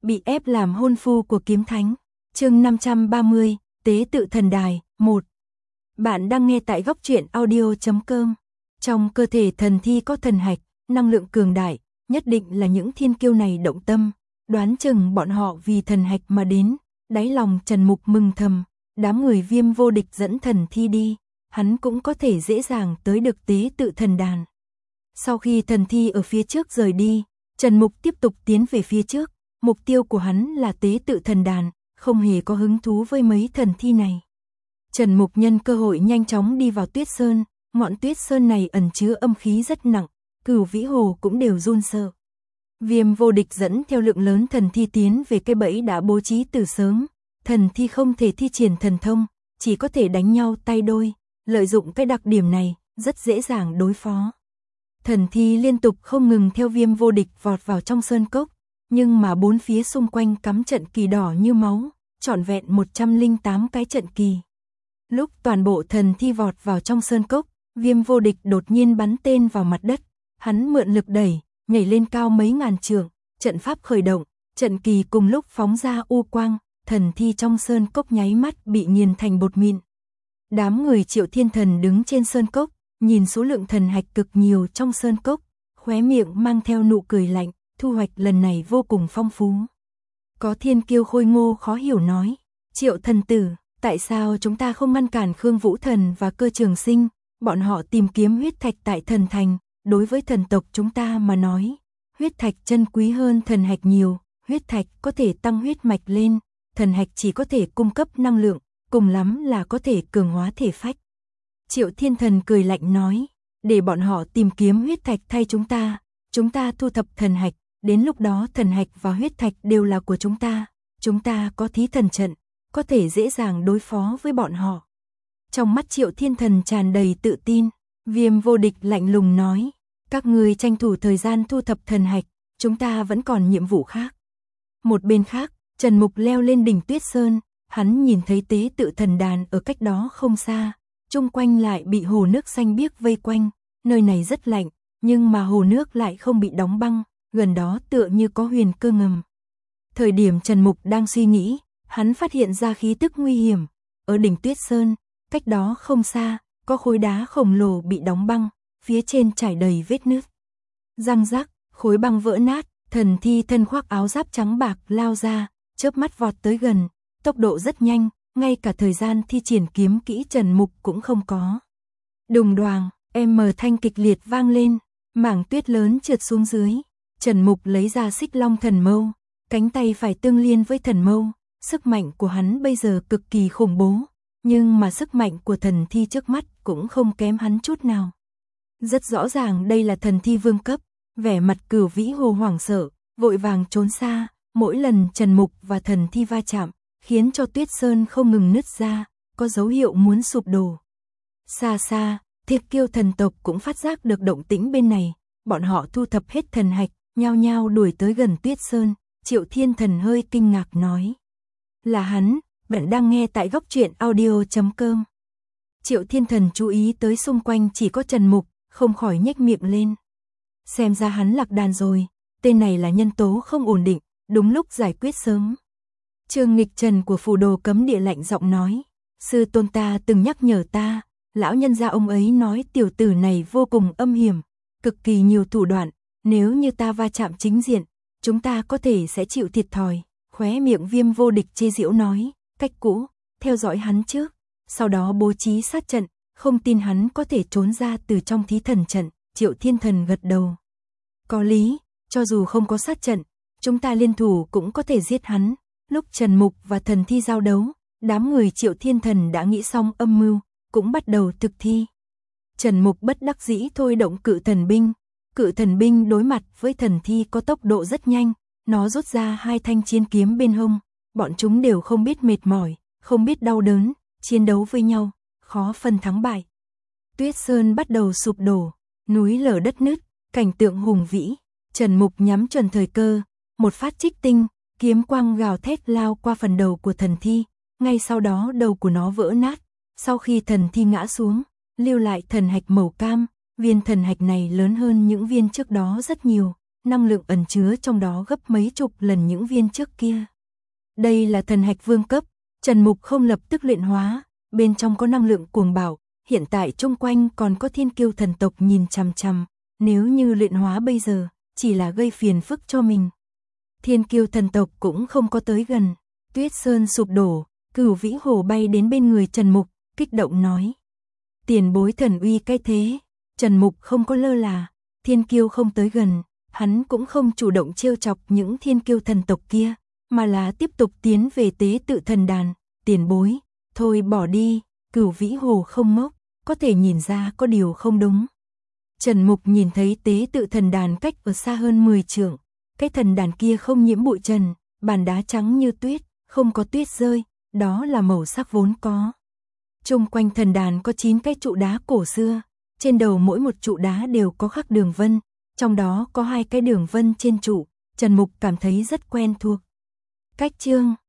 bị ép làm hôn phu của kiếm thánh. Chương 530, Tế tự thần đài, 1. Bạn đang nghe tại góc truyện audio.com. Trong cơ thể thần thi có thần hạch, năng lượng cường đại, nhất định là những thiên kiêu này động tâm, đoán chừng bọn họ vì thần hạch mà đến. Đáy lòng Trần Mục mừng thầm, đám người Viêm vô địch dẫn thần thi đi, hắn cũng có thể dễ dàng tới được tế tự thần đàn. Sau khi thần thi ở phía trước rời đi, Trần Mục tiếp tục tiến về phía trước, mục tiêu của hắn là tế tự thần đàn, không hề có hứng thú với mấy thần thi này. Trần Mục nhân cơ hội nhanh chóng đi vào Tuyết Sơn, ngọn Tuyết Sơn này ẩn chứa âm khí rất nặng, Cửu Vĩ Hồ cũng đều run sợ. Viêm vô địch dẫn theo lượng lớn thần thi tiến về cái bẫy đã bố trí từ sớm, thần thi không thể thi triển thần thông, chỉ có thể đánh nhau tay đôi, lợi dụng cái đặc điểm này, rất dễ dàng đối phó. Thần thi liên tục không ngừng theo Viêm vô địch vọt vào trong sơn cốc, nhưng mà bốn phía xung quanh cắm trận kỳ đỏ như máu, trọn vẹn 108 cái trận kỳ. Lúc toàn bộ thần thi vọt vào trong sơn cốc, Viêm vô địch đột nhiên bắn tên vào mặt đất, hắn mượn lực đẩy, nhảy lên cao mấy ngàn trượng, trận pháp khởi động, trận kỳ cùng lúc phóng ra u quang, thần thi trong sơn cốc nháy mắt bị nghiền thành bột mịn. Đám người Triệu Thiên Thần đứng trên sơn cốc, nhìn số lượng thần hạch cực nhiều trong sơn cốc, khóe miệng mang theo nụ cười lạnh, thu hoạch lần này vô cùng phong phú. Có thiên kiêu khôi ngô khó hiểu nói, Triệu thần tử, tại sao chúng ta không ngăn cản Khương Vũ Thần và Cơ Trường Sinh, bọn họ tìm kiếm huyết thạch tại thần thành, đối với thần tộc chúng ta mà nói, huyết thạch chân quý hơn thần hạch nhiều, huyết thạch có thể tăng huyết mạch lên, thần hạch chỉ có thể cung cấp năng lượng, cùng lắm là có thể cường hóa thể phách. Triệu Thiên Thần cười lạnh nói, để bọn họ tìm kiếm huyết thạch thay chúng ta thu thập thần hạch, đến lúc đó thần hạch và huyết thạch đều là của chúng ta có thí thần trận, có thể dễ dàng đối phó với bọn họ. Trong mắt Triệu Thiên Thần tràn đầy tự tin, Viêm vô địch lạnh lùng nói, các người tranh thủ thời gian thu thập thần hạch, chúng ta vẫn còn nhiệm vụ khác. Một bên khác, Trần Mục leo lên đỉnh Tuyết Sơn, hắn nhìn thấy tế tự thần đàn ở cách đó không xa, chung quanh lại bị hồ nước xanh biếc vây quanh, nơi này rất lạnh, nhưng mà hồ nước lại không bị đóng băng, gần đó tựa như có huyền cơ ngầm. Thời điểm Trần Mục đang suy nghĩ, hắn phát hiện ra khí tức nguy hiểm, ở đỉnh Tuyết Sơn, cách đó không xa, có khối đá khổng lồ bị đóng băng, phía trên trải đầy vết nứt. Răng rắc, khối băng vỡ nát, thần thi thân khoác áo giáp trắng bạc lao ra, chớp mắt vọt tới gần, tốc độ rất nhanh, ngay cả thời gian thi triển kiếm kỹ Trần Mục cũng không có. Đùng đoàng, thanh kịch liệt vang lên, mảng tuyết lớn trượt xuống dưới, Trần Mục lấy ra Xích Long thần mâu, cánh tay phải tương liên với thần mâu, sức mạnh của hắn bây giờ cực kỳ khủng bố, nhưng mà sức mạnh của thần thi trước mắt cũng không kém hắn chút nào. Rất rõ ràng đây là thần thi vương cấp, vẻ mặt Cửu Vĩ Hồ hoảng sợ, vội vàng trốn xa, mỗi lần Trần Mục và thần thi va chạm, khiến cho Tuyết Sơn không ngừng nứt ra, có dấu hiệu muốn sụp đổ. Xa xa, Thiết Kiêu thần tộc cũng phát giác được động tĩnh bên này, bọn họ thu thập hết thần hạch, nhao nhao đuổi tới gần Tuyết Sơn. Triệu Thiên Thần hơi kinh ngạc nói, là hắn, bạn đang nghe tại góc truyện audio.com. Triệu Thiên Thần chú ý tới xung quanh chỉ có Trần Mục, không khỏi nhếch miệng lên. Xem ra hắn lạc đàn rồi, tên này là nhân tố không ổn định, đúng lúc giải quyết sớm. Trương Nghịch Trần của Phù Đồ Cấm Địa lạnh giọng nói, sư tôn ta từng nhắc nhở ta, lão nhân gia ông ấy nói tiểu tử này vô cùng âm hiểm, cực kỳ nhiều thủ đoạn, nếu như ta va chạm chính diện, chúng ta có thể sẽ chịu thiệt thòi. Khóe miệng Viêm vô địch chê giễu nói, cách cũ, theo dõi hắn trước, sau đó bố trí sát trận, không tin hắn có thể trốn ra từ trong thí thần trận. Triệu Thiên Thần gật đầu. Có lý, cho dù không có sát trận, chúng ta liên thủ cũng có thể giết hắn. Lúc Trần Mục và thần thi giao đấu, đám người Triệu Thiên Thần đã nghĩ xong âm mưu, cũng bắt đầu thực thi. Trần Mục bất đắc dĩ thôi động Cự Thần Binh. Cự Thần Binh đối mặt với thần thi có tốc độ rất nhanh, nó rút ra hai thanh chiến kiếm bên hông, bọn chúng đều không biết mệt mỏi, không biết đau đớn, chiến đấu với nhau, khó phân thắng bại. Tuyết Sơn bắt đầu sụp đổ, núi lở đất nứt, cảnh tượng hùng vĩ. Trần Mục nhắm chuẩn thời cơ, một phát trích tinh, kiếm quang gào thét lao qua phần đầu của thần thi, ngay sau đó đầu của nó vỡ nát. Sau khi thần thi ngã xuống, lưu lại thần hạch màu cam, viên thần hạch này lớn hơn những viên trước đó rất nhiều, năng lượng ẩn chứa trong đó gấp mấy chục lần những viên trước kia. Đây là thần hạch vương cấp, Trần Mục không lập tức luyện hóa, bên trong có năng lượng cuồng bạo, hiện tại chung quanh còn có thiên kiêu thần tộc nhìn chằm chằm, nếu như luyện hóa bây giờ, chỉ là gây phiền phức cho mình. Thiên kiêu thần tộc cũng không có tới gần, Tuyết Sơn sụp đổ, Cửu Vĩ Hồ bay đến bên người Trần Mục, kích động nói. Tiền bối thần uy cái thế, Trần Mục không có lơ là, thiên kiêu không tới gần, hắn cũng không chủ động trêu chọc những thiên kiêu thần tộc kia, mà là tiếp tục tiến về tế tự thần đàn. Tiền bối, thôi bỏ đi, Cửu Vĩ Hồ không ngốc, có thể nhìn ra có điều không đúng. Trần Mục nhìn thấy tế tự thần đàn cách ở xa hơn 10 trượng, cái thần đàn kia không nhiễm bụi trần, bàn đá trắng như tuyết, không có tuyết rơi, đó là màu sắc vốn có. Chung quanh thần đàn có 9 cái trụ đá cổ xưa, trên đầu mỗi một trụ đá đều có khắc đường vân, trong đó có 2 cái đường vân trên trụ, Trần Mục cảm thấy rất quen thuộc. Cách chương